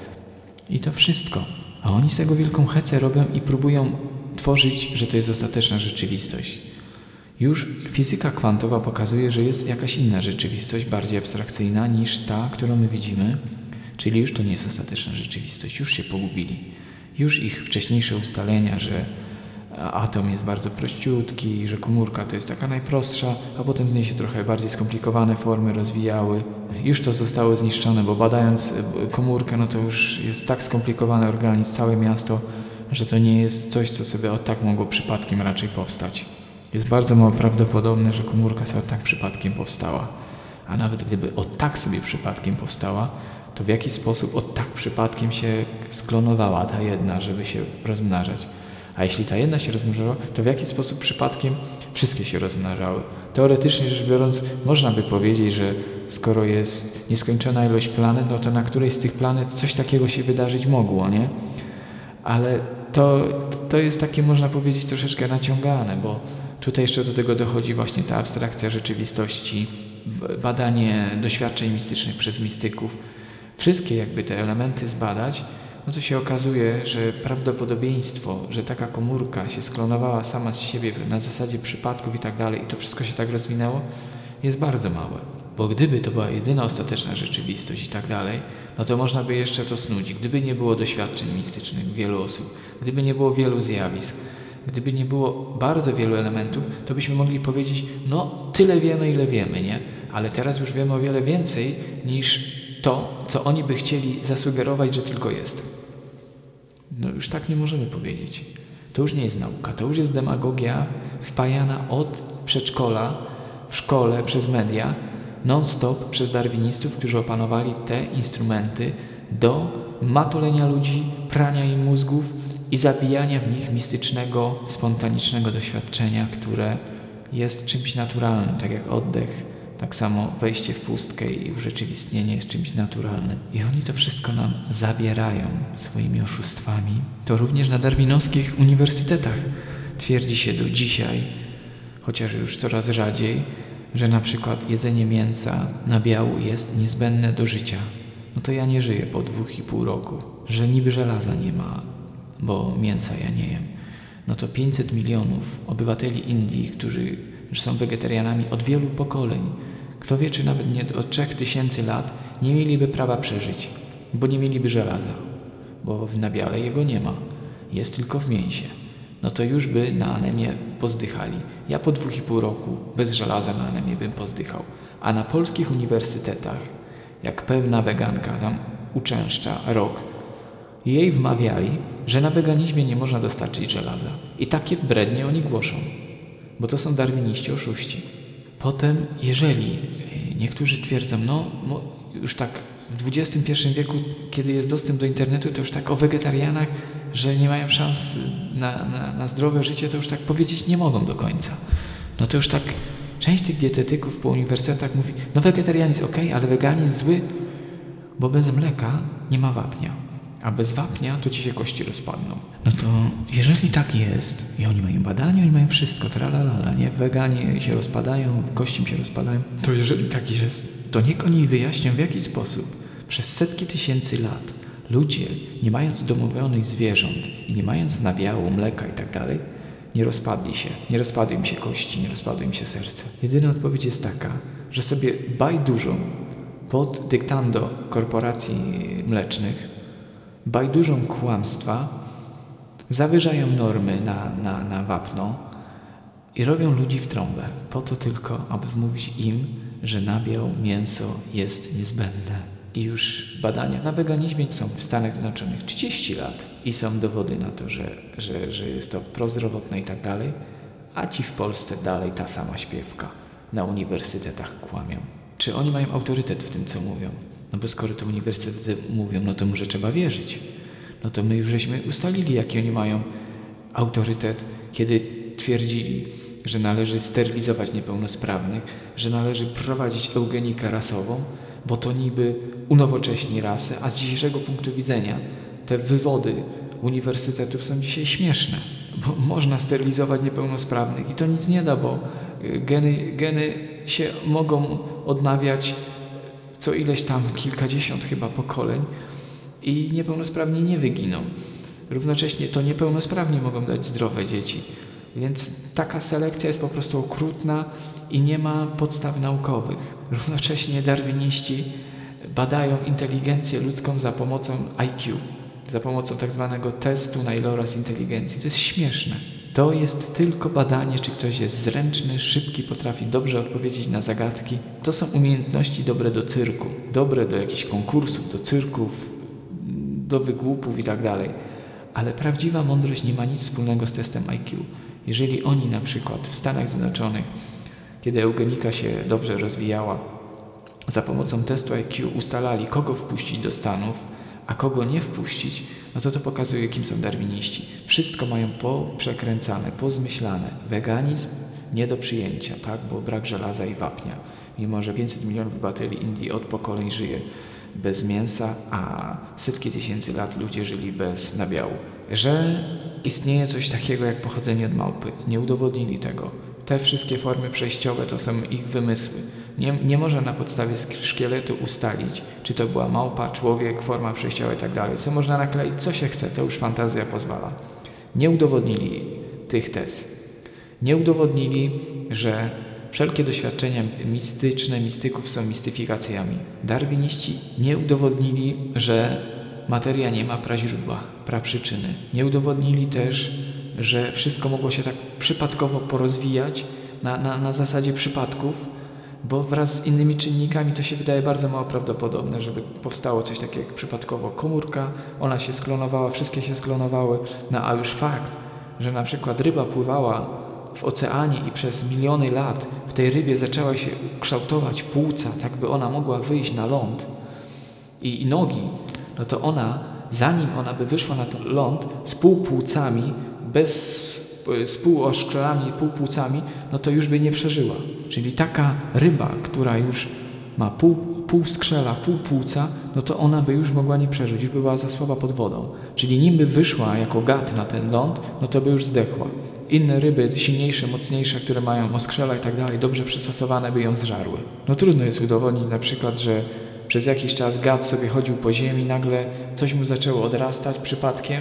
Speaker 1: I to wszystko. A oni z tego wielką hecę robią i próbują tworzyć, że to jest ostateczna rzeczywistość. Już fizyka kwantowa pokazuje, że jest jakaś inna rzeczywistość, bardziej abstrakcyjna niż ta, którą my widzimy, czyli już to nie jest ostateczna rzeczywistość, już się pogubili. Już ich wcześniejsze ustalenia, że atom jest bardzo prościutki, że komórka to jest taka najprostsza, a potem z niej się trochę bardziej skomplikowane formy rozwijały. Już to zostało zniszczone, bo badając komórkę, no to już jest tak skomplikowany organizm, całe miasto, że to nie jest coś, co sobie od tak mogło przypadkiem raczej powstać. Jest bardzo mało prawdopodobne, że komórka sobie od tak przypadkiem powstała. A nawet gdyby od tak sobie przypadkiem powstała, to w jaki sposób od tak przypadkiem się sklonowała ta jedna, żeby się rozmnażać. A jeśli ta jedna się rozmnażała, to w jaki sposób przypadkiem wszystkie się rozmnażały. Teoretycznie rzecz biorąc, można by powiedzieć, że skoro jest nieskończona ilość planet, no to na którejś z tych planet coś takiego się wydarzyć mogło, nie? Ale to jest takie, można powiedzieć, troszeczkę naciągane, bo tutaj jeszcze do tego dochodzi właśnie ta abstrakcja rzeczywistości, badanie doświadczeń mistycznych przez mistyków. Wszystkie jakby te elementy zbadać, no to się okazuje, że prawdopodobieństwo, że taka komórka się sklonowała sama z siebie na zasadzie przypadków i tak dalej i to wszystko się tak rozwinęło, jest bardzo małe. Bo gdyby to była jedyna ostateczna rzeczywistość i tak dalej, no to można by jeszcze to snuć. Gdyby nie było doświadczeń mistycznych wielu osób, gdyby nie było wielu zjawisk, gdyby nie było bardzo wielu elementów, to byśmy mogli powiedzieć, no tyle wiemy, ile wiemy, nie? Ale teraz już wiemy o wiele więcej niż to, co oni by chcieli zasugerować, że tylko jest. No już tak nie możemy powiedzieć. To już nie jest nauka, to już jest demagogia wpajana od przedszkola, w szkole, przez media, non-stop przez darwinistów, którzy opanowali te instrumenty do matolenia ludzi, prania im mózgów i zabijania w nich mistycznego, spontanicznego doświadczenia, które jest czymś naturalnym, tak jak oddech. Tak samo wejście w pustkę i urzeczywistnienie jest czymś naturalnym. I oni to wszystko nam zabierają swoimi oszustwami. To również na darwinowskich uniwersytetach twierdzi się do dzisiaj, chociaż już coraz rzadziej, że na przykład jedzenie mięsa nabiału jest niezbędne do życia. No to ja nie żyję po 2,5 roku. Że niby żelaza nie ma, bo mięsa ja nie jem. No to 500 milionów obywateli Indii, którzy są wegetarianami od wielu pokoleń. Kto wie, czy nawet nie od 3000 lat nie mieliby prawa przeżyć, bo nie mieliby żelaza, bo w nabiale jego nie ma, jest tylko w mięsie. No to już by na anemię pozdychali. Ja po 2,5 roku bez żelaza na anemię bym pozdychał. A na polskich uniwersytetach, jak pewna weganka tam uczęszcza rok, jej wmawiali, że na weganizmie nie można dostarczyć żelaza. I takie brednie oni głoszą, bo to są darwiniści oszuści. Potem, jeżeli niektórzy twierdzą, no już tak w XXI wieku, kiedy jest dostęp do internetu, to już tak o wegetarianach, że nie mają szans na zdrowe życie, to już tak powiedzieć nie mogą do końca. No to już tak część tych dietetyków po uniwersytetach mówi, no wegetarianizm okej, ale weganizm zły, bo bez mleka nie ma wapnia. a bez wapnia to ci się kości rozpadną. No to jeżeli tak jest i oni mają badania, oni mają wszystko, tralalala, nie? Weganie się rozpadają, kości im się rozpadają, to jeżeli tak jest, to niech oni wyjaśnią, w jaki sposób przez setki tysięcy lat ludzie, nie mając udomowionych zwierząt i nie mając nabiału, mleka i tak dalej, nie rozpadli się, nie rozpadły im się kości, nie rozpadło im się serce. Jedyna odpowiedź jest taka, że sobie bajdużą pod dyktando korporacji mlecznych, bajdużą kłamstwa, zawyżają normy na wapno i robią ludzi w trąbę. Po to tylko, aby wmówić im, że nabiał, mięso jest niezbędne. I już badania na weganizmie są w Stanach Zjednoczonych 30 lat i są dowody na to, że jest to prozdrowotne i tak dalej, a ci w Polsce dalej ta sama śpiewka. Na uniwersytetach kłamią. Czy oni mają autorytet w tym, co mówią? No bo skoro to uniwersytety mówią, no to może trzeba wierzyć. No to my już żeśmy ustalili, jaki oni mają autorytet, kiedy twierdzili, że należy sterylizować niepełnosprawnych, że należy prowadzić eugenikę rasową, bo to niby unowocześni rasę, a z dzisiejszego punktu widzenia te wywody uniwersytetów są dzisiaj śmieszne, bo można sterylizować niepełnosprawnych i to nic nie da, bo geny się mogą odnawiać co ileś tam, kilkadziesiąt chyba pokoleń i niepełnosprawni nie wyginą. Równocześnie to niepełnosprawni mogą dać zdrowe dzieci. Więc taka selekcja jest po prostu okrutna i nie ma podstaw naukowych. Równocześnie darwiniści badają inteligencję ludzką za pomocą IQ, za pomocą tak zwanego testu na iloraz inteligencji. To jest śmieszne. To jest tylko badanie, czy ktoś jest zręczny, szybki, potrafi dobrze odpowiedzieć na zagadki. To są umiejętności dobre do cyrku, dobre do jakichś konkursów, do cyrków, do wygłupów i tak dalej. Ale prawdziwa mądrość nie ma nic wspólnego z testem IQ. Jeżeli oni na przykład w Stanach Zjednoczonych, kiedy eugenika się dobrze rozwijała, za pomocą testu IQ ustalali, kogo wpuścić do Stanów, a kogo nie wpuścić, no to pokazuje, kim są darwiniści. Wszystko mają poprzekręcane, pozmyślane. Weganizm nie do przyjęcia, tak? Bo brak żelaza i wapnia. Mimo że 500 milionów obywateli Indii od pokoleń żyje bez mięsa, a setki tysięcy lat ludzie żyli bez nabiału. Że istnieje coś takiego jak pochodzenie od małpy. Nie udowodnili tego. Te wszystkie formy przejściowe to są ich wymysły. Nie można na podstawie szkieletu ustalić, czy to była małpa, człowiek, forma przejściowa i tak dalej. Co można nakleić, co się chce, to już fantazja pozwala. Nie udowodnili tych tez. Nie udowodnili, że wszelkie doświadczenia mistyczne, mistyków są mistyfikacjami. Darwiniści nie udowodnili, że materia nie ma praźródła, praprzyczyny. Nie też, że wszystko mogło się tak przypadkowo porozwijać na zasadzie przypadków, bo wraz z innymi czynnikami to się wydaje bardzo mało prawdopodobne, żeby powstało coś takiego jak przypadkowo komórka, ona się sklonowała, wszystkie się sklonowały, no a już fakt, że na przykład ryba pływała w oceanie i przez miliony lat w tej rybie zaczęła się kształtować płuca, tak by ona mogła wyjść na ląd i nogi, no to ona, zanim ona by wyszła na ten ląd z półpłucami, z półoszczelami, półpłucami, no to już by nie przeżyła. Czyli taka ryba, która już ma pół skrzela, pół płuca, no to ona by już mogła nie przeżyć, już by była za słaba pod wodą. Czyli nim by wyszła jako gad na ten ląd, no to by już zdechła. Inne ryby, silniejsze, mocniejsze, które mają oskrzela i tak dalej, dobrze przystosowane, by ją zżarły. No trudno jest udowodnić na przykład, że przez jakiś czas gad sobie chodził po ziemi, nagle coś mu zaczęło odrastać przypadkiem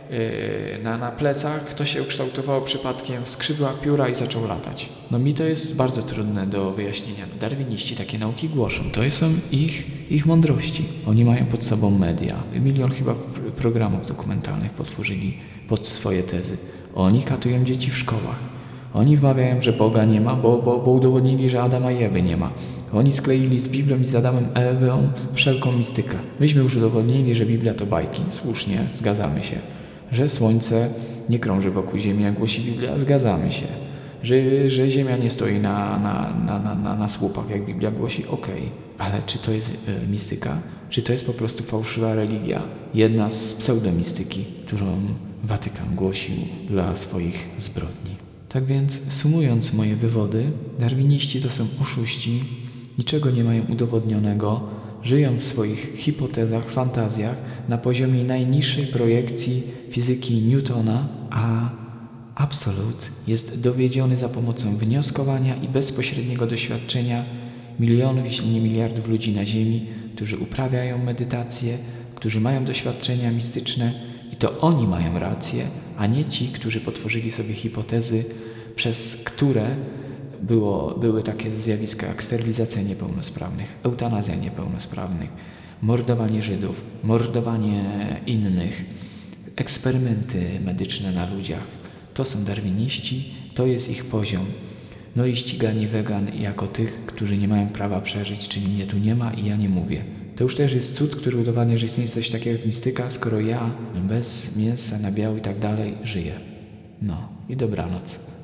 Speaker 1: na plecach, to się ukształtowało przypadkiem skrzydła, pióra i zaczął latać. No mi to jest bardzo trudne do wyjaśnienia. Darwiniści takie nauki głoszą. To są ich mądrości. Oni mają pod sobą media. 1 milion chyba programów dokumentalnych potworzyli pod swoje tezy. Oni katują dzieci w szkołach. Oni wmawiają, że Boga nie ma, bo udowodnili, że Adama i Ewy nie ma. Oni skleili z Biblią i z Adamem Ewą wszelką mistykę. Myśmy już udowodnili, że Biblia to bajki. Słusznie, zgadzamy się. Że Słońce nie krąży wokół Ziemi, jak głosi Biblia, zgadzamy się. Że Ziemia nie stoi na słupach, jak Biblia głosi, okej. Ale czy to jest mistyka? Czy to jest po prostu fałszywa religia? Jedna z pseudomistyki, którą Watykan głosił dla swoich zbrodni. Tak więc, sumując moje wywody, darwiniści to są oszuści, niczego nie mają udowodnionego, żyją w swoich hipotezach, fantazjach na poziomie najniższej projekcji fizyki Newtona, a absolut jest dowiedziony za pomocą wnioskowania i bezpośredniego doświadczenia milionów, jeśli nie miliardów ludzi na Ziemi, którzy uprawiają medytację, którzy mają doświadczenia mistyczne i to oni mają rację, a nie ci, którzy potworzyli sobie hipotezy, przez które były takie zjawiska jak sterylizacja niepełnosprawnych, eutanazja niepełnosprawnych, mordowanie Żydów, mordowanie innych, eksperymenty medyczne na ludziach. To są darwiniści, to jest ich poziom. No i ściganie wegan jako tych, którzy nie mają prawa przeżyć, czyli mnie tu nie ma i ja nie mówię. To już też jest cud, który udowadnia, że istnieje coś takiego jak mistyka, skoro ja bez mięsa, nabiału i tak dalej żyję. No i dobranoc.